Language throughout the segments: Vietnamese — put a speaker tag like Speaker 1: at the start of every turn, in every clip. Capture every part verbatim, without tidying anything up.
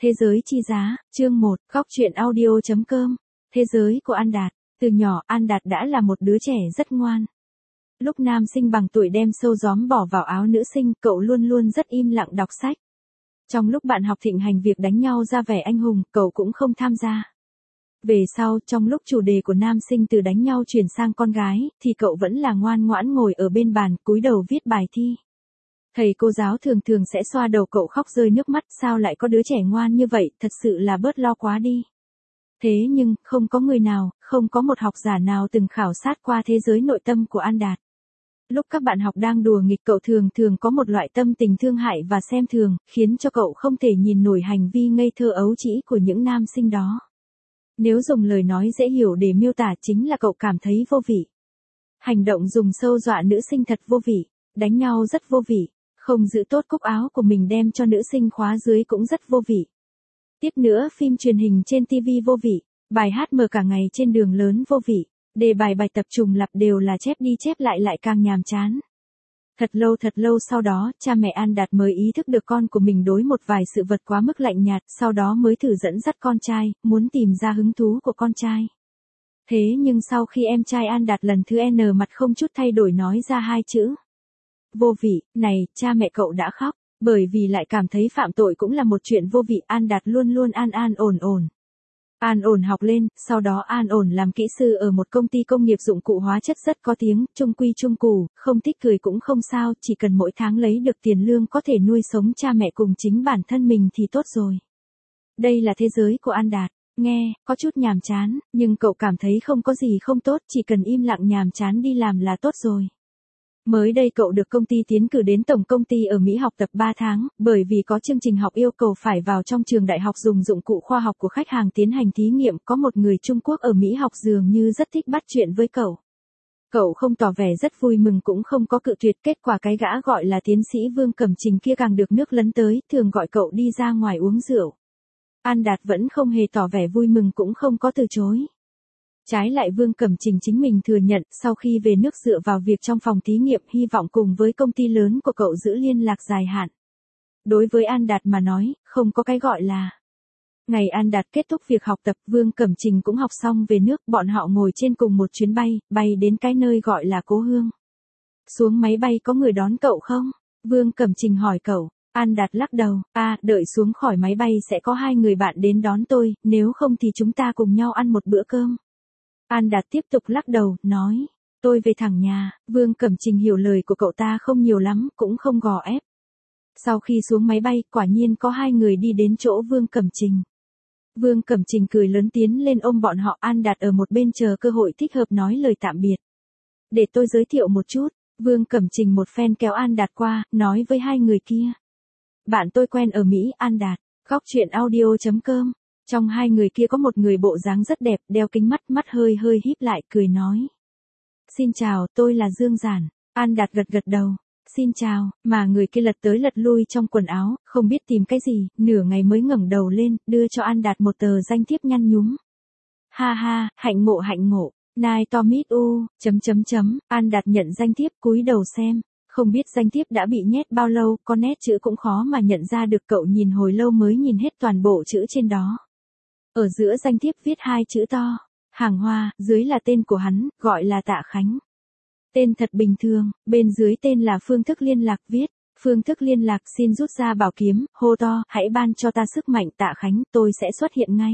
Speaker 1: Thế giới chi giá, chương một, góc truyện audio chấm com. Thế giới của An Đạt. Từ nhỏ An Đạt đã là một đứa trẻ rất ngoan. Lúc nam sinh bằng tuổi đem sâu gióm bỏ vào áo nữ sinh, cậu luôn luôn rất im lặng đọc sách. Trong lúc bạn học thịnh hành việc đánh nhau ra vẻ anh hùng, cậu cũng không tham gia. Về sau, trong lúc chủ đề của nam sinh từ đánh nhau chuyển sang con gái, thì cậu vẫn là ngoan ngoãn ngồi ở bên bàn, cúi đầu viết bài thi. Thầy cô giáo thường thường sẽ xoa đầu cậu khóc rơi nước mắt, sao lại có đứa trẻ ngoan như vậy, thật sự là bớt lo quá đi. Thế nhưng, không có người nào, không có một học giả nào từng khảo sát qua thế giới nội tâm của An Đạt. Lúc các bạn học đang đùa nghịch, cậu thường thường có một loại tâm tình thương hại và xem thường, khiến cho cậu không thể nhìn nổi hành vi ngây thơ ấu trĩ của những nam sinh đó. Nếu dùng lời nói dễ hiểu để miêu tả chính là cậu cảm thấy vô vị. Hành động dùng sâu dọa nữ sinh thật vô vị, đánh nhau rất vô vị, không giữ tốt cúc áo của mình đem cho nữ sinh khóa dưới cũng rất vô vị. Tiếp nữa phim truyền hình trên ti vi vô vị, bài hát mở cả ngày trên đường lớn vô vị, đề bài bài tập trùng lặp đều là chép đi chép lại lại càng nhàm chán. Thật lâu thật lâu sau đó, cha mẹ An Đạt mới ý thức được con của mình đối một vài sự vật quá mức lạnh nhạt, sau đó mới thử dẫn dắt con trai, muốn tìm ra hứng thú của con trai. Thế nhưng sau khi em trai An Đạt lần thứ N mặt không chút thay đổi nói ra hai chữ vô vị, này, cha mẹ cậu đã khóc, bởi vì lại cảm thấy phạm tội cũng là một chuyện vô vị. An Đạt luôn luôn an an ổn ổn. An ổn học lên, sau đó an ổn làm kỹ sư ở một công ty công nghiệp dụng cụ hóa chất rất có tiếng, trung quy trung củ, không thích cười cũng không sao, chỉ cần mỗi tháng lấy được tiền lương có thể nuôi sống cha mẹ cùng chính bản thân mình thì tốt rồi. Đây là thế giới của An Đạt. Nghe, có chút nhàm chán, nhưng cậu cảm thấy không có gì không tốt, chỉ cần im lặng nhàm chán đi làm là tốt rồi. Mới đây cậu được công ty tiến cử đến tổng công ty ở Mỹ học tập ba tháng, bởi vì có chương trình học yêu cầu phải vào trong trường đại học dùng dụng cụ khoa học của khách hàng tiến hành thí nghiệm. Có một người Trung Quốc ở Mỹ học dường như rất thích bắt chuyện với cậu. Cậu không tỏ vẻ rất vui mừng cũng không có cự tuyệt, kết quả cái gã gọi là tiến sĩ Vương Cẩm Trình kia càng được nước lấn tới, thường gọi cậu đi ra ngoài uống rượu. An Đạt vẫn không hề tỏ vẻ vui mừng cũng không có từ chối. Trái lại Vương Cẩm Trình chính mình thừa nhận, sau khi về nước dựa vào việc trong phòng thí nghiệm hy vọng cùng với công ty lớn của cậu giữ liên lạc dài hạn. Đối với An Đạt mà nói, không có cái gọi là. Ngày An Đạt kết thúc việc học tập, Vương Cẩm Trình cũng học xong về nước, bọn họ ngồi trên cùng một chuyến bay, bay đến cái nơi gọi là Cố Hương. Xuống máy bay có người đón cậu không? Vương Cẩm Trình hỏi cậu. An Đạt lắc đầu, à, đợi xuống khỏi máy bay sẽ có hai người bạn đến đón tôi, nếu không thì chúng ta cùng nhau ăn một bữa cơm. An Đạt tiếp tục lắc đầu, nói, tôi về thẳng nhà. Vương Cẩm Trình hiểu lời của cậu ta không nhiều lắm, cũng không gò ép. Sau khi xuống máy bay, quả nhiên có hai người đi đến chỗ Vương Cẩm Trình. Vương Cẩm Trình cười lớn tiến lên ôm bọn họ. An Đạt ở một bên chờ cơ hội thích hợp nói lời tạm biệt. Để tôi giới thiệu một chút. Vương Cẩm Trình một phen kéo An Đạt qua, nói với hai người kia. Bạn tôi quen ở Mỹ, An Đạt, góc truyện audio chấm com. Trong hai người kia có một người bộ dáng rất đẹp, đeo kính mắt, mắt hơi hơi híp lại, cười nói. Xin chào, tôi là Dương Giản. An Đạt gật gật đầu. Xin chào, mà người kia lật tới lật lui trong quần áo, không biết tìm cái gì, nửa ngày mới ngẩng đầu lên, đưa cho An Đạt một tờ danh thiếp nhăn nhúm. Ha ha, hạnh ngộ hạnh ngộ, nice to meet you, chấm chấm chấm, An Đạt nhận danh thiếp cúi đầu xem. Không biết danh thiếp đã bị nhét bao lâu, có nét chữ cũng khó mà nhận ra được, cậu nhìn hồi lâu mới nhìn hết toàn bộ chữ trên đó. Ở giữa danh thiếp viết hai chữ to, hàng hoa, dưới là tên của hắn, gọi là Tạ Khánh. Tên thật bình thường, bên dưới tên là phương thức liên lạc, viết, phương thức liên lạc xin rút ra bảo kiếm, hô to, hãy ban cho ta sức mạnh Tạ Khánh, tôi sẽ xuất hiện ngay.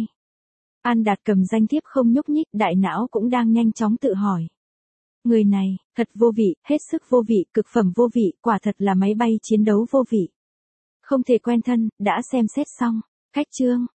Speaker 1: An Đạt cầm danh thiếp không nhúc nhích, đại não cũng đang nhanh chóng tự hỏi. Người này, thật vô vị, hết sức vô vị, cực phẩm vô vị, quả thật là máy bay chiến đấu vô vị. Không thể quen thân, đã xem xét xong. Cách chương.